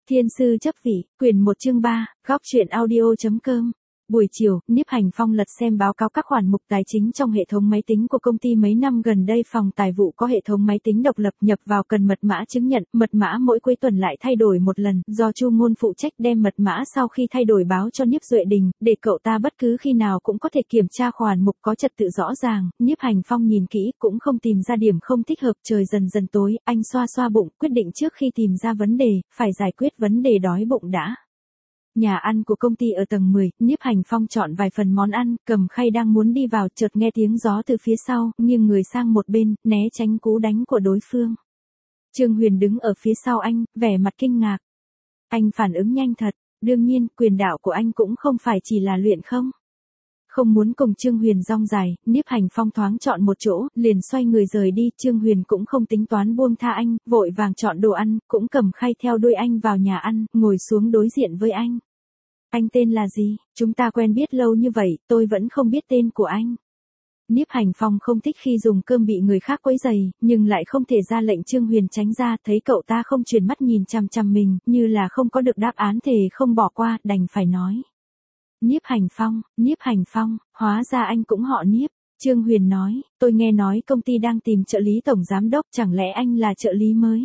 Thiên sư chấp vị, quyển 1 chương 3, góc truyện audio.com. Buổi chiều, Niếp Hành Phong lật xem báo cáo các khoản mục tài chính trong hệ thống máy tính của công ty. Mấy năm gần đây phòng tài vụ có hệ thống máy tính độc lập, nhập vào cần mật mã chứng nhận, mật mã mỗi cuối tuần lại thay đổi một lần, do Chu Ngôn phụ trách đem mật mã sau khi thay đổi báo cho Niếp Duệ Đình, để cậu ta bất cứ khi nào cũng có thể kiểm tra khoản mục có trật tự rõ ràng. Niếp Hành Phong nhìn kỹ cũng không tìm ra điểm không thích hợp. Trời dần dần tối, anh xoa xoa bụng, quyết định trước khi tìm ra vấn đề, phải giải quyết vấn đề đói bụng đã. Nhà ăn của công ty ở tầng 10, Niếp Hành Phong chọn vài phần món ăn, cầm khay đang muốn đi vào, chợt nghe tiếng gió từ phía sau, nghiêng người sang một bên, né tránh cú đánh của đối phương. Trương Huyền đứng ở phía sau anh, vẻ mặt kinh ngạc. Anh phản ứng nhanh thật, đương nhiên, quyền đạo của anh cũng không phải chỉ là luyện không. Không muốn cùng Trương Huyền rong dài, Niếp Hành Phong thoáng chọn một chỗ, liền xoay người rời đi. Trương Huyền cũng không tính toán buông tha anh, vội vàng chọn đồ ăn, cũng cầm khay theo đuôi anh vào nhà ăn, ngồi xuống đối diện với anh. Anh tên là gì? Chúng ta quen biết lâu như vậy, tôi vẫn không biết tên của anh. Niếp Hành Phong không thích khi dùng cơm bị người khác quấy rầy, nhưng lại không thể ra lệnh. Trương Huyền tránh ra, thấy cậu ta không chuyển mắt nhìn chằm chằm mình, như là không có được đáp án thề không bỏ qua, đành phải nói. Niếp Hành Phong, hóa ra anh cũng họ Niếp. Trương Huyền nói, tôi nghe nói công ty đang tìm trợ lý tổng giám đốc, chẳng lẽ anh là trợ lý mới?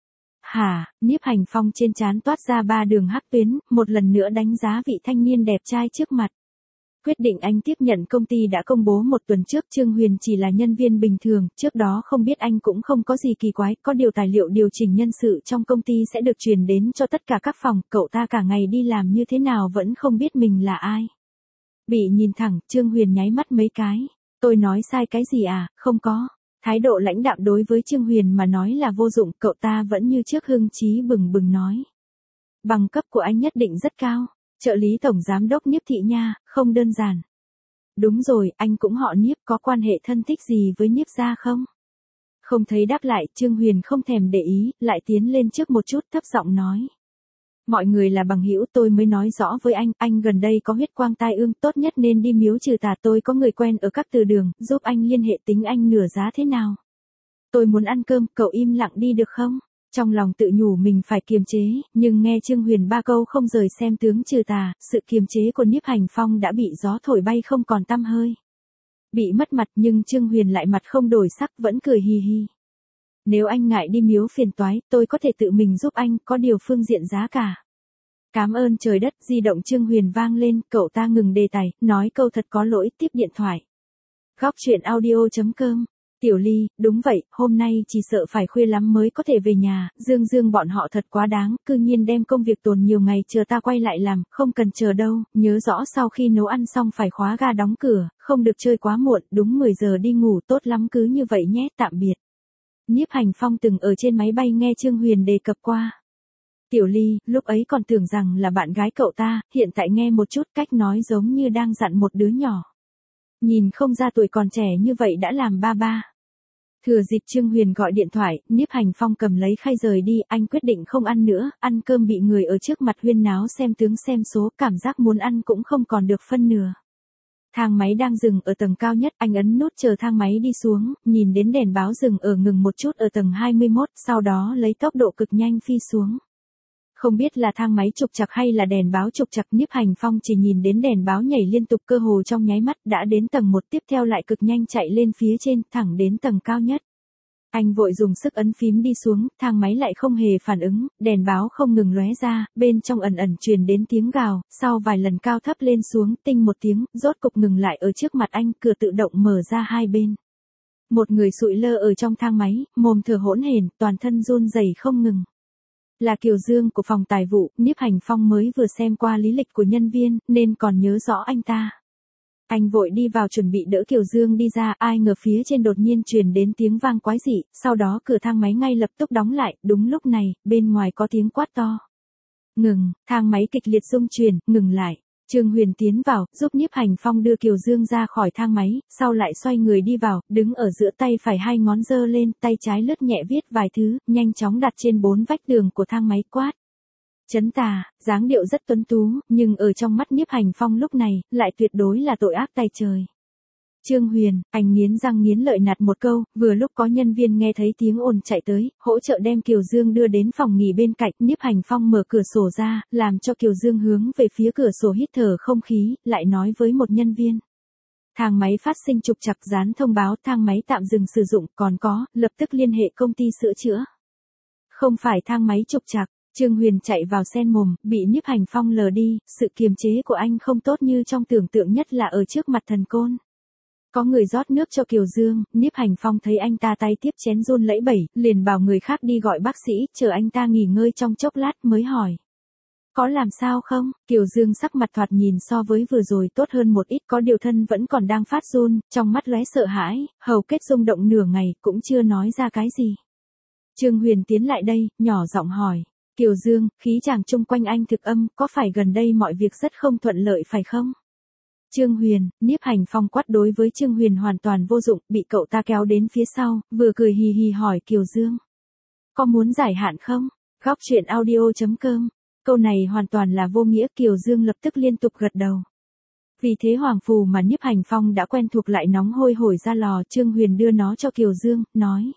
Hả? Niếp Hành Phong trên trán toát ra 3 đường hắc tuyến, một lần nữa đánh giá vị thanh niên đẹp trai trước mặt. Quyết định anh tiếp nhận công ty đã công bố một tuần trước. Trương Huyền chỉ là nhân viên bình thường, trước đó không biết anh cũng không có gì kỳ quái, có điều tài liệu điều chỉnh nhân sự trong công ty sẽ được truyền đến cho tất cả các phòng, cậu ta cả ngày đi làm như thế nào vẫn không biết mình là ai. Bị nhìn thẳng, Trương Huyền nháy mắt mấy cái. Tôi nói sai cái gì à? Không có. Thái độ lãnh đạm đối với Trương Huyền mà nói là vô dụng, cậu ta vẫn như trước hưng chí bừng bừng nói. Bằng cấp của anh nhất định rất cao. Trợ lý tổng giám đốc Niếp thị nha, không đơn giản. Đúng rồi, anh cũng họ Niếp, có quan hệ thân thích gì với Niếp gia không? Không thấy đáp lại, Trương Huyền không thèm để ý, lại tiến lên trước một chút, thấp giọng nói. Mọi người là bằng hữu, tôi mới nói rõ với anh gần đây có huyết quang tai ương, tốt nhất nên đi miếu trừ tà. Tôi có người quen ở các từ đường, giúp anh liên hệ, tính anh nửa giá thế nào? Tôi muốn ăn cơm, cậu im lặng đi được không? Trong lòng tự nhủ mình phải kiềm chế, nhưng nghe Trương Huyền 3 câu không rời xem tướng trừ tà, sự kiềm chế của Niếp Hành Phong đã bị gió thổi bay không còn tăm hơi. Bị mất mặt nhưng Trương Huyền lại mặt không đổi sắc, vẫn cười hì hì. Nếu anh ngại đi miếu phiền toái, tôi có thể tự mình giúp anh, có điều phương diện giá cả. Cảm ơn trời đất. Di động Trương Huyền vang lên, cậu ta ngừng đề tài, nói câu thật có lỗi, tiếp điện thoại. Góc truyện audio.com. Tiểu Ly, đúng vậy, hôm nay chỉ sợ phải khuya lắm mới có thể về nhà. Dương bọn họ thật quá đáng, cư nhiên đem công việc tồn nhiều ngày chờ ta quay lại làm. Không cần chờ đâu, nhớ rõ sau khi nấu ăn xong phải khóa ga đóng cửa, không được chơi quá muộn, đúng 10 giờ đi ngủ. Tốt lắm, cứ như vậy nhé, tạm biệt. Niếp Hành Phong từng ở trên máy bay nghe Trương Huyền đề cập qua. Tiểu Ly, lúc ấy còn tưởng rằng là bạn gái cậu ta, hiện tại nghe một chút cách nói giống như đang dặn một đứa nhỏ. Nhìn không ra tuổi còn trẻ như vậy đã làm ba ba. Thừa dịp Trương Huyền gọi điện thoại, Niếp Hành Phong cầm lấy khay rời đi, anh quyết định không ăn nữa, ăn cơm bị người ở trước mặt huyên náo xem tướng xem số, cảm giác muốn ăn cũng không còn được phân nửa. Thang máy đang dừng ở tầng cao nhất, anh ấn nút chờ thang máy đi xuống, nhìn đến đèn báo dừng ở ngừng một chút ở tầng 21, sau đó lấy tốc độ cực nhanh phi xuống. Không biết là thang máy trục trặc hay là đèn báo trục trặc, Niếp Hành Phong chỉ nhìn đến đèn báo nhảy liên tục cơ hồ trong nháy mắt, đã đến tầng 1, tiếp theo lại cực nhanh chạy lên phía trên, thẳng đến tầng cao nhất. Anh vội dùng sức ấn phím đi xuống, thang máy lại không hề phản ứng, đèn báo không ngừng lóe ra, bên trong ẩn ẩn truyền đến tiếng gào, sau vài lần cao thấp lên xuống, tinh một tiếng, rốt cục ngừng lại ở trước mặt anh, cửa tự động mở ra hai bên. Một người sụi lơ ở trong thang máy, mồm thở hỗn hển, toàn thân run rẩy không ngừng. Là Kiều Dương của phòng tài vụ. Niếp Hành Phong mới vừa xem qua lý lịch của nhân viên, nên còn nhớ rõ anh ta. Anh vội đi vào chuẩn bị đỡ Kiều Dương đi ra, ai ngờ phía trên đột nhiên truyền đến tiếng vang quái dị, sau đó cửa thang máy ngay lập tức đóng lại, đúng lúc này, bên ngoài có tiếng quát to. Ngừng, thang máy kịch liệt rung chuyển, ngừng lại. Trương Huyền tiến vào, giúp Niếp Hành Phong đưa Kiều Dương ra khỏi thang máy, sau lại xoay người đi vào, đứng ở giữa, tay phải hai ngón giơ lên, tay trái lướt nhẹ viết vài thứ, nhanh chóng đặt trên 4 vách tường của thang máy, quát. Trấn tà, dáng điệu rất tuấn tú, nhưng ở trong mắt Niếp Hành Phong lúc này, lại tuyệt đối là tội ác tày trời. Trương Huyền, anh nghiến răng nghiến lợi nạt một câu, vừa lúc có nhân viên nghe thấy tiếng ồn chạy tới, hỗ trợ đem Kiều Dương đưa đến phòng nghỉ bên cạnh, Nhiếp Hành Phong mở cửa sổ ra, làm cho Kiều Dương hướng về phía cửa sổ hít thở không khí, lại nói với một nhân viên. Thang máy phát sinh trục trặc, dán thông báo thang máy tạm dừng sử dụng, còn có, lập tức liên hệ công ty sửa chữa. Không phải thang máy trục trặc. Trương Huyền chạy vào sen mồm, bị Nhiếp Hành Phong lờ đi, sự kiềm chế của anh không tốt như trong tưởng tượng, nhất là ở trước mặt thần côn. Có người rót nước cho Kiều Dương, Nhiếp Hành Phong thấy anh ta tay tiếp chén run lẫy bẩy, liền bảo người khác đi gọi bác sĩ, chờ anh ta nghỉ ngơi trong chốc lát mới hỏi. Có làm sao không? Kiều Dương sắc mặt thoạt nhìn so với vừa rồi tốt hơn một ít, có điều thân vẫn còn đang phát run, trong mắt lóe sợ hãi, hầu kết rung động nửa ngày, cũng chưa nói ra cái gì. Trương Huyền tiến lại đây, nhỏ giọng hỏi. Kiều Dương, khí chàng chung quanh anh thực âm, có phải gần đây mọi việc rất không thuận lợi phải không? Trương Huyền, Nhiếp Hành Phong quát đối với Trương Huyền hoàn toàn vô dụng, bị cậu ta kéo đến phía sau, vừa cười hì hì hỏi Kiều Dương. Có muốn giải hạn không? Góc truyện audio.com. Câu này hoàn toàn là vô nghĩa, Kiều Dương lập tức liên tục gật đầu. Vì thế hoàng phù mà Nhiếp Hành Phong đã quen thuộc lại nóng hôi hổi ra lò, Trương Huyền đưa nó cho Kiều Dương, nói.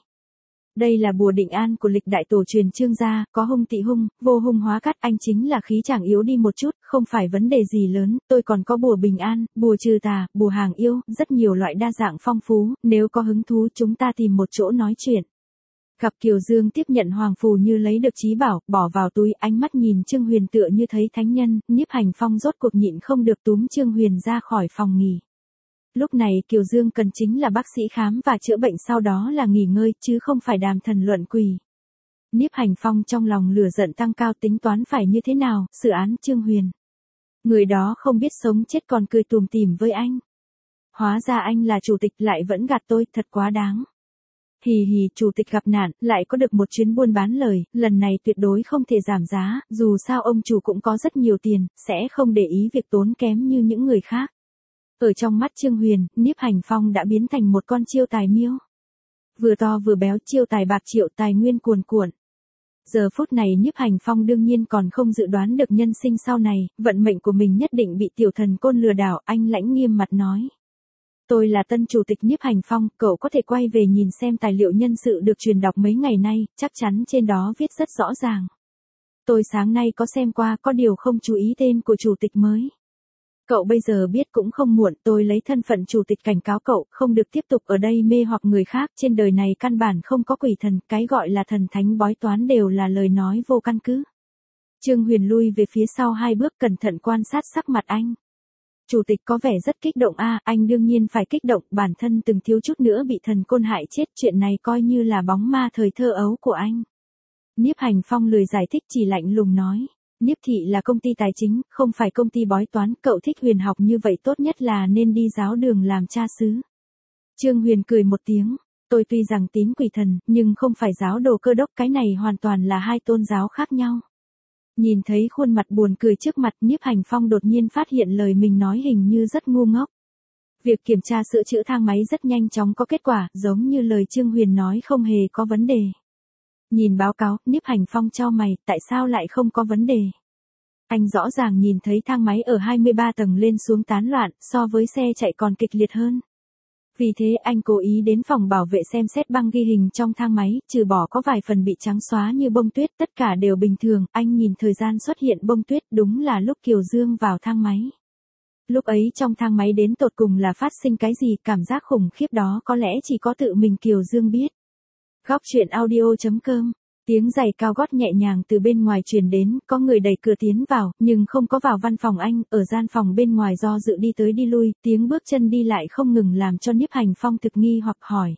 Đây là bùa định an của lịch đại tổ truyền Trương gia, có hung tị hung, vô hung hóa cát, anh chính là khí chàng yếu đi một chút, không phải vấn đề gì lớn, tôi còn có bùa bình an, bùa trừ tà, bùa hàng yêu, rất nhiều loại đa dạng phong phú, nếu có hứng thú chúng ta tìm một chỗ nói chuyện. Gặp Kiều Dương tiếp nhận hoàng phù như lấy được trí bảo, bỏ vào túi, ánh mắt nhìn Trương Huyền tựa như thấy thánh nhân, Nhiếp Hành Phong rốt cuộc nhịn không được túm Trương Huyền ra khỏi phòng nghỉ. Lúc này Kiều Dương cần chính là bác sĩ khám và chữa bệnh, sau đó là nghỉ ngơi, chứ không phải đàm thần luận quỷ. Nhiếp Hành Phong trong lòng lửa giận tăng cao, tính toán phải như thế nào, xử án Trương Huyền. Người đó không biết sống chết còn cười tủm tỉm với anh. Hóa ra anh là chủ tịch lại vẫn gạt tôi, thật quá đáng. Hì hì, chủ tịch gặp nạn, lại có được một chuyến buôn bán lời, lần này tuyệt đối không thể giảm giá, dù sao ông chủ cũng có rất nhiều tiền, sẽ không để ý việc tốn kém như những người khác. Ở trong mắt Trương Huyền, Nhiếp Hành Phong đã biến thành một con chiêu tài miêu. Vừa to vừa béo, chiêu tài bạc triệu, tài nguyên cuồn cuộn. Giờ phút này Nhiếp Hành Phong đương nhiên còn không dự đoán được nhân sinh sau này, vận mệnh của mình nhất định bị tiểu thần côn lừa đảo, anh lãnh nghiêm mặt nói. Tôi là tân chủ tịch Nhiếp Hành Phong, cậu có thể quay về nhìn xem tài liệu nhân sự được truyền đọc mấy ngày nay, chắc chắn trên đó viết rất rõ ràng. Tôi sáng nay có xem qua, có điều không chú ý tên của chủ tịch mới. Cậu bây giờ biết cũng không muộn, tôi lấy thân phận chủ tịch cảnh cáo cậu, không được tiếp tục ở đây mê hoặc người khác, trên đời này căn bản không có quỷ thần, cái gọi là thần thánh bói toán đều là lời nói vô căn cứ. Trương Huyền lui về phía sau 2 bước, cẩn thận quan sát sắc mặt anh. Chủ tịch có vẻ rất kích động anh đương nhiên phải kích động, bản thân từng thiếu chút nữa bị thần côn hại chết, chuyện này coi như là bóng ma thời thơ ấu của anh. Nhiếp Hành Phong lười giải thích, chỉ lạnh lùng nói. Nhiếp thị là công ty tài chính, không phải công ty bói toán, cậu thích huyền học như vậy tốt nhất là nên đi giáo đường làm cha xứ. Trương Huyền cười một tiếng, tôi tuy rằng tín quỷ thần, nhưng không phải giáo đồ Cơ đốc, cái này hoàn toàn là hai tôn giáo khác nhau. Nhìn thấy khuôn mặt buồn cười trước mặt, Nhiếp Hành Phong đột nhiên phát hiện lời mình nói hình như rất ngu ngốc. Việc kiểm tra sửa chữa thang máy rất nhanh chóng có kết quả, giống như lời Trương Huyền nói không hề có vấn đề. Nhìn báo cáo, Nhiếp Hành Phong chau mày, tại sao lại không có vấn đề? Anh rõ ràng nhìn thấy thang máy ở 23 tầng lên xuống tán loạn, so với xe chạy còn kịch liệt hơn. Vì thế anh cố ý đến phòng bảo vệ xem xét băng ghi hình trong thang máy, trừ bỏ có vài phần bị trắng xóa như bông tuyết, tất cả đều bình thường. Anh nhìn thời gian xuất hiện bông tuyết, đúng là lúc Kiều Dương vào thang máy. Lúc ấy trong thang máy đến tột cùng là phát sinh cái gì, cảm giác khủng khiếp đó có lẽ chỉ có tự mình Kiều Dương biết. Góc truyện audio.com. Tiếng giày cao gót nhẹ nhàng từ bên ngoài truyền đến, có người đẩy cửa tiến vào, nhưng không có vào văn phòng anh, ở gian phòng bên ngoài do dự đi tới đi lui, tiếng bước chân đi lại không ngừng làm cho Nhiếp Hành Phong thực nghi hoặc hỏi.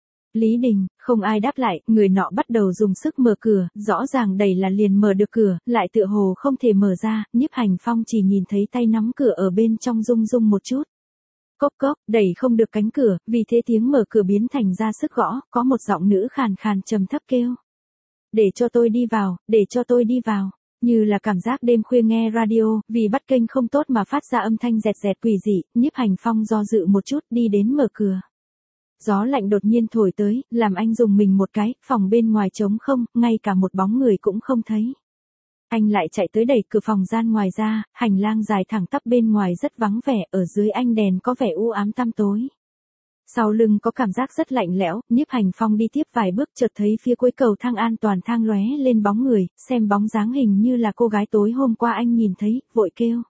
Lý Đình, không ai đáp lại, người nọ bắt đầu dùng sức mở cửa, rõ ràng đẩy là liền mở được cửa, lại tựa hồ không thể mở ra, Nhiếp Hành Phong chỉ nhìn thấy tay nắm cửa ở bên trong rung rung một chút. Cốc cốc, đẩy không được cánh cửa, vì thế tiếng mở cửa biến thành ra sức gõ, có một giọng nữ khàn khàn trầm thấp kêu. Để cho tôi đi vào, để cho tôi đi vào. Như là cảm giác đêm khuya nghe radio, vì bắt kênh không tốt mà phát ra âm thanh rẹt rẹt quỷ dị, Nhiếp Hành Phong do dự một chút đi đến mở cửa. Gió lạnh đột nhiên thổi tới, làm anh dùng mình một cái, phòng bên ngoài trống không, ngay cả một bóng người cũng không thấy. Anh lại chạy tới đẩy cửa phòng gian ngoài ra, hành lang dài thẳng tắp bên ngoài rất vắng vẻ, ở dưới anh đèn có vẻ u ám tăm tối. Sau lưng có cảm giác rất lạnh lẽo, Nhiếp Hành Phong đi tiếp vài bước chợt thấy phía cuối cầu thang an toàn thang lóe lên bóng người, xem bóng dáng hình như là cô gái tối hôm qua anh nhìn thấy, vội kêu.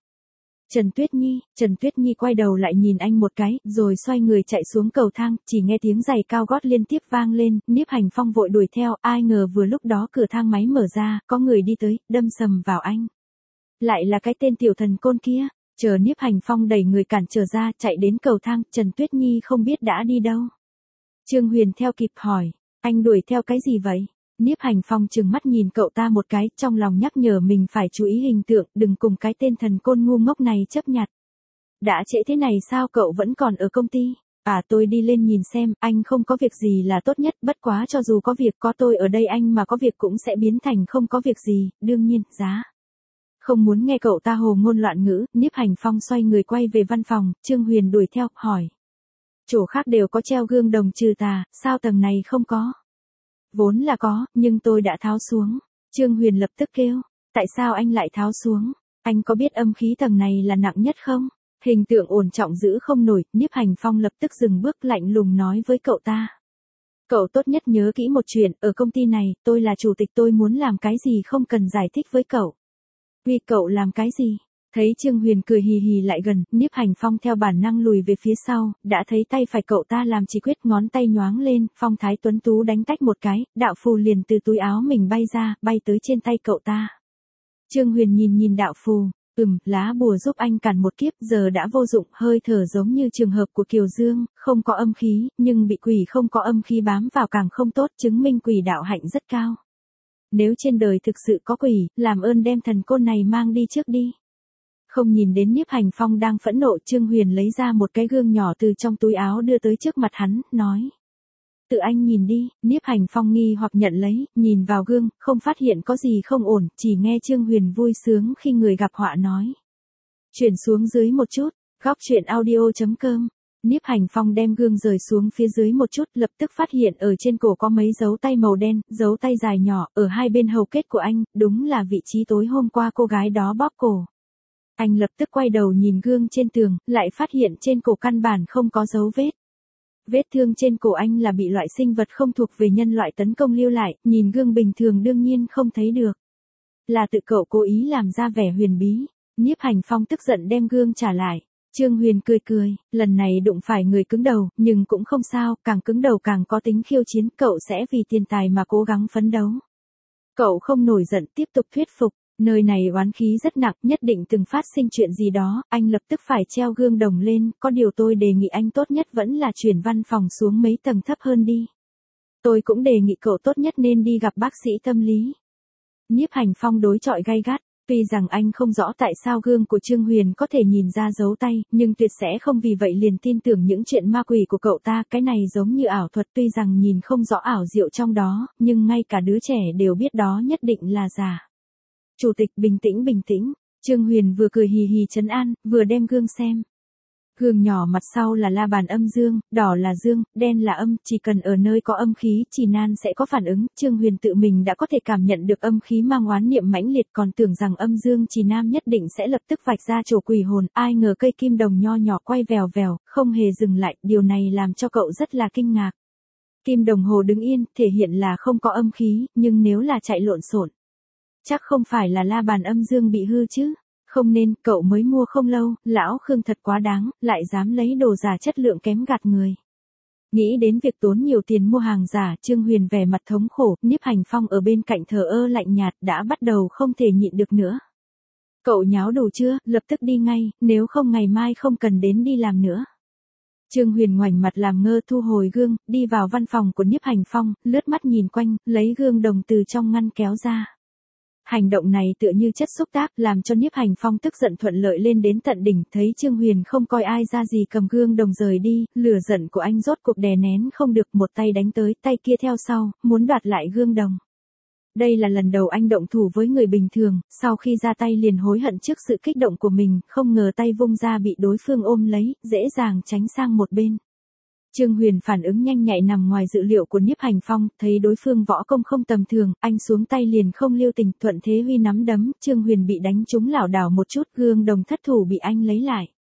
Trần Tuyết Nhi quay đầu lại nhìn anh một cái, rồi xoay người chạy xuống cầu thang, chỉ nghe tiếng giày cao gót liên tiếp vang lên, Nhiếp Hành Phong vội đuổi theo, ai ngờ vừa lúc đó cửa thang máy mở ra, có người đi tới, đâm sầm vào anh. Lại là cái tên tiểu thần côn kia, chờ Nhiếp Hành Phong đẩy người cản trở ra, chạy đến cầu thang, Trần Tuyết Nhi không biết đã đi đâu. Trương Huyền theo kịp hỏi, anh đuổi theo cái gì vậy? Nhiếp Hành Phong trừng mắt nhìn cậu ta một cái, trong lòng nhắc nhở mình phải chú ý hình tượng, đừng cùng cái tên thần côn ngu ngốc này chấp nhặt. Đã trễ thế này sao cậu vẫn còn ở công ty? À tôi đi lên nhìn xem, anh không có việc gì là tốt nhất, bất quá cho dù có việc có tôi ở đây anh mà có việc cũng sẽ biến thành không có việc gì, đương nhiên, giá. Không muốn nghe cậu ta hồ ngôn loạn ngữ, Nhiếp Hành Phong xoay người quay về văn phòng, Trương Huyền đuổi theo, hỏi. Chỗ khác đều có treo gương đồng trừ tà, sao tầng này không có? Vốn là có, nhưng tôi đã tháo xuống. Trương Huyền lập tức kêu, tại sao anh lại tháo xuống? Anh có biết âm khí tầng này là nặng nhất không? Hình tượng ổn trọng giữ không nổi, Nhiếp Hành Phong lập tức dừng bước lạnh lùng nói với cậu ta. Cậu tốt nhất nhớ kỹ một chuyện, ở công ty này, tôi là chủ tịch tôi muốn làm cái gì không cần giải thích với cậu. Vì cậu làm cái gì? Thấy Trương Huyền cười hì hì lại gần, Nhiếp Hành Phong theo bản năng lùi về phía sau, đã thấy tay phải cậu ta làm chỉ quyết ngón tay nhoáng lên, phong thái tuấn tú đánh tách một cái, đạo phù liền từ túi áo mình bay ra, bay tới trên tay cậu ta. Trương Huyền nhìn đạo phù, lá bùa giúp anh cản một kiếp giờ đã vô dụng, hơi thở giống như trường hợp của Kiều Dương, không có âm khí, nhưng bị quỷ không có âm khí bám vào càng không tốt, chứng minh quỷ đạo hạnh rất cao. Nếu trên đời thực sự có quỷ, làm ơn đem thần côn này mang đi trước đi. Không nhìn đến Nhiếp Hành Phong đang phẫn nộ, Trương Huyền lấy ra một cái gương nhỏ từ trong túi áo đưa tới trước mặt hắn, nói. Tự anh nhìn đi, Nhiếp Hành Phong nghi hoặc nhận lấy, nhìn vào gương, không phát hiện có gì không ổn, chỉ nghe Trương Huyền vui sướng khi người gặp họa nói. Chuyển xuống dưới một chút, góc truyện audio.com. Nhiếp Hành Phong đem gương rời xuống phía dưới một chút, lập tức phát hiện ở trên cổ có mấy dấu tay màu đen, dấu tay dài nhỏ, ở hai bên hầu kết của anh, đúng là vị trí tối hôm qua cô gái đó bóp cổ. Anh lập tức quay đầu nhìn gương trên tường, lại phát hiện trên cổ căn bản không có dấu vết. Vết thương trên cổ anh là bị loại sinh vật không thuộc về nhân loại tấn công lưu lại, nhìn gương bình thường đương nhiên không thấy được. Là tự cậu cố ý làm ra vẻ huyền bí. Nhiếp Hành Phong tức giận đem gương trả lại. Trương Huyền cười, lần này đụng phải người cứng đầu, nhưng cũng không sao, càng cứng đầu càng có tính khiêu chiến, cậu sẽ vì tiền tài mà cố gắng phấn đấu. Cậu không nổi giận tiếp tục thuyết phục. Nơi này oán khí rất nặng, nhất định từng phát sinh chuyện gì đó, anh lập tức phải treo gương đồng lên, có điều tôi đề nghị anh tốt nhất vẫn là chuyển văn phòng xuống mấy tầng thấp hơn đi. Tôi cũng đề nghị cậu tốt nhất nên đi gặp bác sĩ tâm lý. Nhiếp Hành Phong đối chọi gay gắt, tuy rằng anh không rõ tại sao gương của Trương Huyền có thể nhìn ra dấu tay, nhưng tuyệt sẽ không vì vậy liền tin tưởng những chuyện ma quỷ của cậu ta, cái này giống như ảo thuật tuy rằng nhìn không rõ ảo diệu trong đó, nhưng ngay cả đứa trẻ đều biết đó nhất định là giả. Chủ tịch bình tĩnh, Trương Huyền vừa cười hì hì trấn an, vừa đem gương xem. Gương nhỏ mặt sau là la bàn âm dương, đỏ là dương, đen là âm, chỉ cần ở nơi có âm khí, trì nan sẽ có phản ứng, Trương Huyền tự mình đã có thể cảm nhận được âm khí mang oán niệm mãnh liệt còn tưởng rằng âm dương trì nam nhất định sẽ lập tức vạch ra chỗ quỷ hồn, ai ngờ cây kim đồng nho nhỏ quay vèo vèo, không hề dừng lại, điều này làm cho cậu rất là kinh ngạc. Kim đồng hồ đứng yên, thể hiện là không có âm khí, nhưng nếu là chạy lộn xộn, chắc không phải là la bàn âm dương bị hư chứ. Không nên, cậu mới mua không lâu, lão Khương thật quá đáng, lại dám lấy đồ giả chất lượng kém gạt người. Nghĩ đến việc tốn nhiều tiền mua hàng giả, Trương Huyền vẻ mặt thống khổ, Nhiếp Hành Phong ở bên cạnh thờ ơ lạnh nhạt đã bắt đầu không thể nhịn được nữa. Cậu nháo đủ chưa, lập tức đi ngay, nếu không ngày mai không cần đến đi làm nữa. Trương Huyền ngoảnh mặt làm ngơ thu hồi gương, đi vào văn phòng của Nhiếp Hành Phong, lướt mắt nhìn quanh, lấy gương đồng từ trong ngăn kéo ra. Hành động này tựa như chất xúc tác làm cho Nhiếp Hành Phong tức giận thuận lợi lên đến tận đỉnh, thấy Trương Huyền không coi ai ra gì cầm gương đồng rời đi, lửa giận của anh rốt cuộc đè nén không được, một tay đánh tới, tay kia theo sau, muốn đoạt lại gương đồng. Đây là lần đầu anh động thủ với người bình thường, sau khi ra tay liền hối hận trước sự kích động của mình, không ngờ tay vung ra bị đối phương ôm lấy, dễ dàng tránh sang một bên. Trương Huyền phản ứng nhanh nhạy nằm ngoài dự liệu của Nhiếp Hành Phong, thấy đối phương võ công không tầm thường, anh xuống tay liền không lưu tình, thuận thế huy nắm đấm, Trương Huyền bị đánh trúng lảo đảo một chút, gương đồng thất thủ bị anh lấy lại.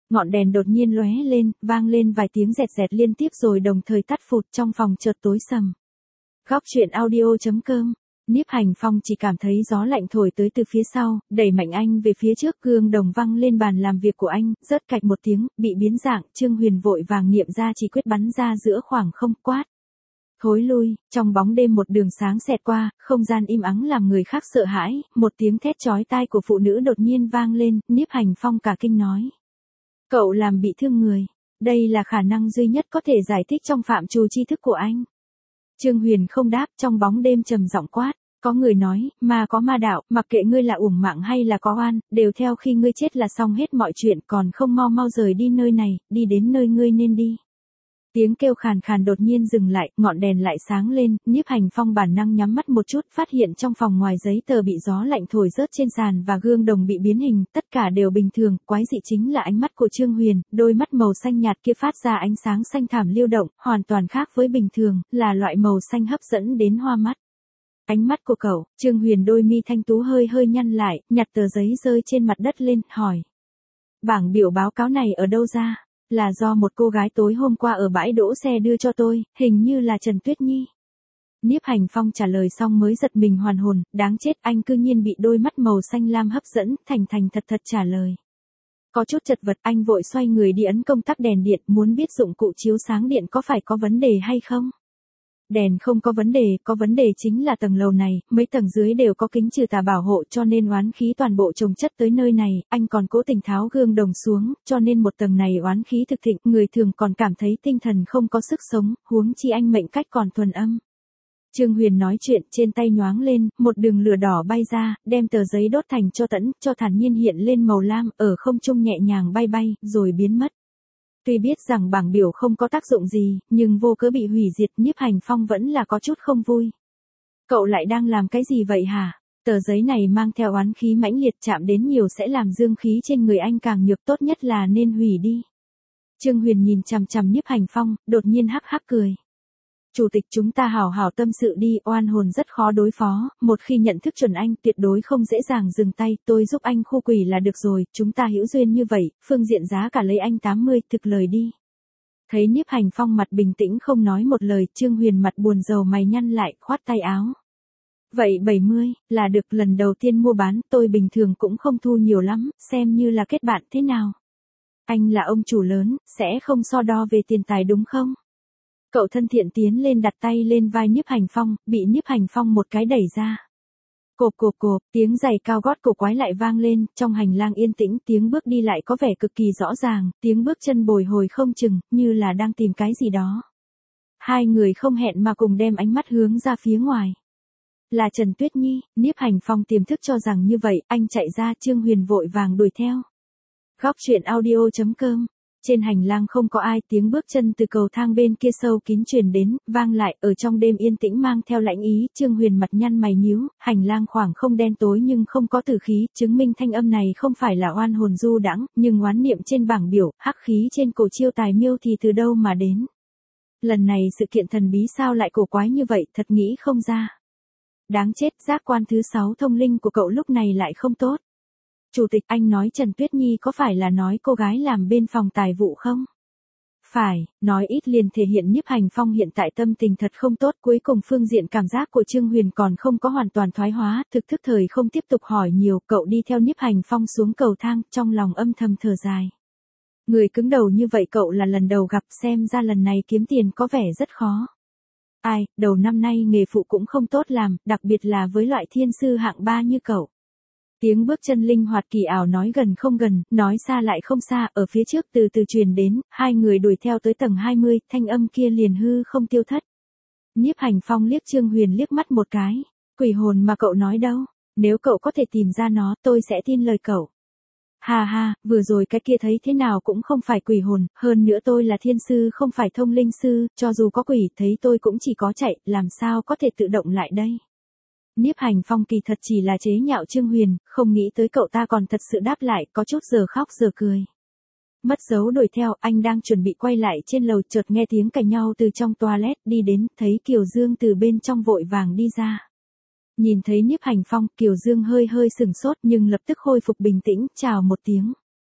Ngọn đèn đột nhiên lóe lên, vang lên vài tiếng rẹt rẹt liên tiếp rồi đồng thời tắt phụt, trong phòng chợt tối sầm. Góc truyện audio.com. Nhiếp Hành Phong chỉ cảm thấy gió lạnh thổi tới từ phía sau, đẩy mạnh anh về phía trước, gương đồng văng lên bàn làm việc của anh, rớt cạch một tiếng, bị biến dạng. Trương Huyền vội vàng niệm ra chỉ quyết bắn ra giữa khoảng không, quát: thối lui. Trong bóng đêm một đường sáng xẹt qua, không gian im ắng làm người khác sợ hãi, một tiếng thét chói tai của phụ nữ đột nhiên vang lên. Nhiếp Hành Phong cả kinh nói: cậu làm bị thương người. Đây là khả năng duy nhất có thể giải thích trong phạm trù tri thức của anh. Trương Huyền không đáp, trong bóng đêm trầm giọng quát: có người nói, ma có ma đạo, mặc kệ ngươi là uổng mạng hay là có oan, đều theo khi ngươi chết là xong hết mọi chuyện, còn không mau mau rời đi nơi này, đi đến nơi ngươi nên đi. Tiếng kêu khàn khàn đột nhiên dừng lại, ngọn đèn lại sáng lên. Nhiếp Hành Phong bản năng nhắm mắt một chút, phát hiện trong phòng ngoài giấy tờ bị gió lạnh thổi rớt trên sàn và gương đồng bị biến hình, tất cả đều bình thường. Quái dị chính là ánh mắt của Trương Huyền, đôi mắt màu xanh nhạt kia phát ra ánh sáng xanh thẳm lưu động, hoàn toàn khác với bình thường, là loại màu xanh hấp dẫn đến hoa mắt. Ánh mắt của cậu. Trương Huyền đôi mi thanh tú hơi hơi nhăn lại, nhặt tờ giấy rơi trên mặt đất lên, hỏi: bảng biểu báo cáo này ở đâu ra? Là do một cô gái tối hôm qua ở bãi đỗ xe đưa cho tôi, hình như là Trần Tuyết Nhi. Nhiếp Hành Phong trả lời xong mới giật mình hoàn hồn, đáng chết, anh cư nhiên bị đôi mắt màu xanh lam hấp dẫn, thành thành thật thật trả lời. Có chút chật vật, anh vội xoay người đi ấn công tắc đèn điện, muốn biết dụng cụ chiếu sáng điện có phải có vấn đề hay không. Đèn không có vấn đề chính là tầng lầu này, mấy tầng dưới đều có kính trừ tà bảo hộ cho nên oán khí toàn bộ chồng chất tới nơi này, anh còn cố tình tháo gương đồng xuống, cho nên một tầng này oán khí thực thịnh, người thường còn cảm thấy tinh thần không có sức sống, huống chi anh mệnh cách còn thuần âm. Trương Huyền nói chuyện, trên tay nhoáng lên, một đường lửa đỏ bay ra, đem tờ giấy đốt thành tro tẫn, cho thản nhiên hiện lên màu lam, ở không trung nhẹ nhàng bay bay, rồi biến mất. Tuy biết rằng bảng biểu không có tác dụng gì, nhưng vô cớ bị hủy diệt, Nhiếp Hành Phong vẫn là có chút không vui. Cậu lại đang làm cái gì vậy hả? Tờ giấy này mang theo oán khí mãnh liệt, chạm đến nhiều sẽ làm dương khí trên người anh càng nhược, tốt nhất là nên hủy đi. Trương Huyền nhìn chằm chằm Nhiếp Hành Phong, đột nhiên hắc hắc cười. Chủ tịch, chúng ta hảo hảo tâm sự đi, oan hồn rất khó đối phó, một khi nhận thức chuẩn anh tuyệt đối không dễ dàng dừng tay, tôi giúp anh khu quỷ là được rồi, chúng ta hữu duyên như vậy, phương diện giá cả lấy anh 80, thực lời đi. Thấy Nhiếp Hành Phong mặt bình tĩnh không nói một lời, Trương Huyền mặt buồn rầu mày nhăn lại, khoát tay áo. Vậy 70, là được, lần đầu tiên mua bán, tôi bình thường cũng không thu nhiều lắm, xem như là kết bạn thế nào. Anh là ông chủ lớn, sẽ không so đo về tiền tài đúng không? Cậu thân thiện tiến lên đặt tay lên vai Nhiếp Hành Phong, bị Nhiếp Hành Phong một cái đẩy ra. Cộp cộp cộp, tiếng giày cao gót cổ quái lại vang lên, trong hành lang yên tĩnh, tiếng bước đi lại có vẻ cực kỳ rõ ràng, tiếng bước chân bồi hồi không chừng, như là đang tìm cái gì đó. Hai người không hẹn mà cùng đem ánh mắt hướng ra phía ngoài. Là Trần Tuyết Nhi. Nhiếp Hành Phong tiềm thức cho rằng như vậy, anh chạy ra, Trương Huyền vội vàng đuổi theo. Góc truyện audio.com. Trên hành lang không có ai, tiếng bước chân từ cầu thang bên kia sâu kín truyền đến, vang lại, ở trong đêm yên tĩnh mang theo lãnh ý. Trương Huyền mặt nhăn mày nhíu, hành lang khoảng không đen tối nhưng không có tử khí, chứng minh thanh âm này không phải là oan hồn du đãng, nhưng oán niệm trên bảng biểu, hắc khí trên cổ chiêu tài miêu thì từ đâu mà đến. Lần này sự kiện thần bí sao lại cổ quái như vậy, thật nghĩ không ra. Đáng chết, giác quan thứ 6 thông linh của cậu lúc này lại không tốt. Chủ tịch, anh nói Trần Tuyết Nhi có phải là nói cô gái làm bên phòng tài vụ không? Phải, nói ít liền thể hiện Nhiếp Hành Phong hiện tại tâm tình thật không tốt, cuối cùng phương diện cảm giác của Trương Huyền còn không có hoàn toàn thoái hóa, thực thức thời không tiếp tục hỏi nhiều, cậu đi theo Nhiếp Hành Phong xuống cầu thang, trong lòng âm thầm thở dài. Người cứng đầu như vậy cậu là lần đầu gặp, xem ra lần này kiếm tiền có vẻ rất khó. Ai, đầu năm nay nghề phụ cũng không tốt làm, đặc biệt là với loại thiên sư hạng 3 như cậu. Tiếng bước chân linh hoạt kỳ ảo, nói gần không gần, nói xa lại không xa, ở phía trước từ từ truyền đến, hai người đuổi theo tới tầng 20, thanh âm kia liền hư không tiêu thất. Nhiếp Hành Phong liếc Trương Huyền liếc mắt một cái, quỷ hồn mà cậu nói đâu, nếu cậu có thể tìm ra nó, tôi sẽ tin lời cậu. Ha ha, vừa rồi cái kia thấy thế nào cũng không phải quỷ hồn, hơn nữa tôi là thiên sư không phải thông linh sư, cho dù có quỷ thấy tôi cũng chỉ có chạy, làm sao có thể tự động lại đây. Nhiếp Hành Phong kỳ thật chỉ là chế nhạo Trương Huyền, không nghĩ tới cậu ta còn thật sự đáp lại, có chút giờ khóc giờ cười. Mất dấu đuổi theo, anh đang chuẩn bị quay lại trên lầu, chợt nghe tiếng cãi nhau từ trong toilet đi đến, thấy Kiều Dương từ bên trong vội vàng đi ra. Nhìn thấy Nhiếp Hành Phong, Kiều Dương hơi hơi sửng sốt nhưng lập tức khôi phục bình tĩnh, chào một tiếng.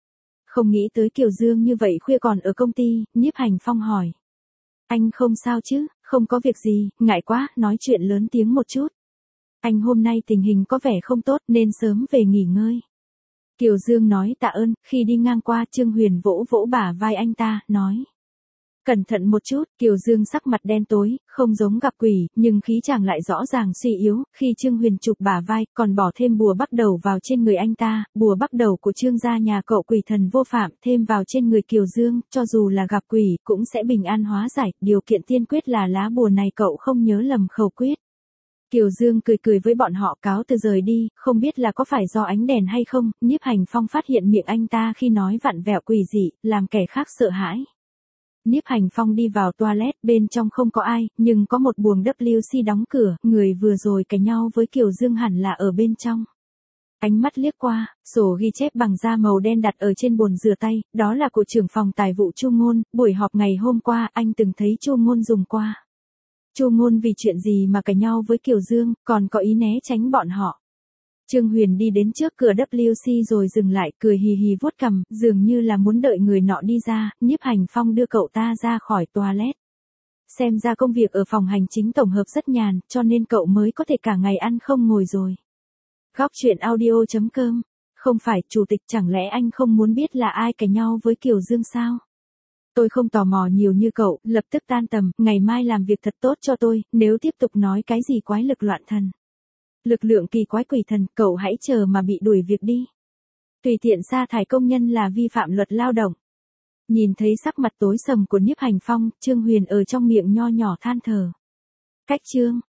Không nghĩ tới Kiều Dương như vậy khuya còn ở công ty, Nhiếp Hành Phong hỏi. Anh không sao chứ, không có việc gì, ngại quá, nói chuyện lớn tiếng một chút. Anh hôm nay tình hình có vẻ không tốt nên sớm về nghỉ ngơi. Kiều Dương nói tạ ơn, khi đi ngang qua Trương Huyền vỗ vỗ bả vai anh ta, nói. Cẩn thận một chút, Kiều Dương sắc mặt đen tối, không giống gặp quỷ, nhưng khí chàng lại rõ ràng suy yếu, khi Trương Huyền chụp bả vai, còn bỏ thêm bùa bắt đầu vào trên người anh ta, bùa bắt đầu của Trương gia nhà cậu quỷ thần vô phạm, thêm vào trên người Kiều Dương, cho dù là gặp quỷ, cũng sẽ bình an hóa giải, điều kiện tiên quyết là lá bùa này cậu không nhớ lầm khẩu quyết. Kiều Dương cười cười với bọn họ cáo từ rời đi, không biết là có phải do ánh đèn hay không, Nhiếp Hành Phong phát hiện miệng anh ta khi nói vặn vẹo quỷ dị, làm kẻ khác sợ hãi. Nhiếp Hành Phong đi vào toilet, bên trong không có ai, nhưng có một buồng WC đóng cửa, người vừa rồi cãi nhau với Kiều Dương hẳn là ở bên trong. Ánh mắt liếc qua, sổ ghi chép bằng da màu đen đặt ở trên bồn rửa tay, đó là của trưởng phòng tài vụ Chu Ngôn, buổi họp ngày hôm qua anh từng thấy Chu Ngôn dùng qua. Chu Ngôn vì chuyện gì mà cãi nhau với Kiều Dương, còn có ý né tránh bọn họ. Trương Huyền đi đến trước cửa WC rồi dừng lại, cười hì hì vuốt cằm, dường như là muốn đợi người nọ đi ra, Nhiếp Hành Phong đưa cậu ta ra khỏi toilet. Xem ra công việc ở phòng hành chính tổng hợp rất nhàn, cho nên cậu mới có thể cả ngày ăn không ngồi rồi. Góc chuyện audio.com. Không phải, chủ tịch, chẳng lẽ anh không muốn biết là ai cãi nhau với Kiều Dương sao? Tôi không tò mò nhiều như cậu, lập tức tan tầm, ngày mai làm việc thật tốt cho tôi, nếu tiếp tục nói cái gì quái lực loạn thần. Lực lượng kỳ quái quỷ thần, cậu hãy chờ mà bị đuổi việc đi. Tùy tiện sa thải công nhân là vi phạm luật lao động. Nhìn thấy sắc mặt tối sầm của Nhiếp Hành Phong, Trương Huyền ở trong miệng nho nhỏ than thở. Cách chương.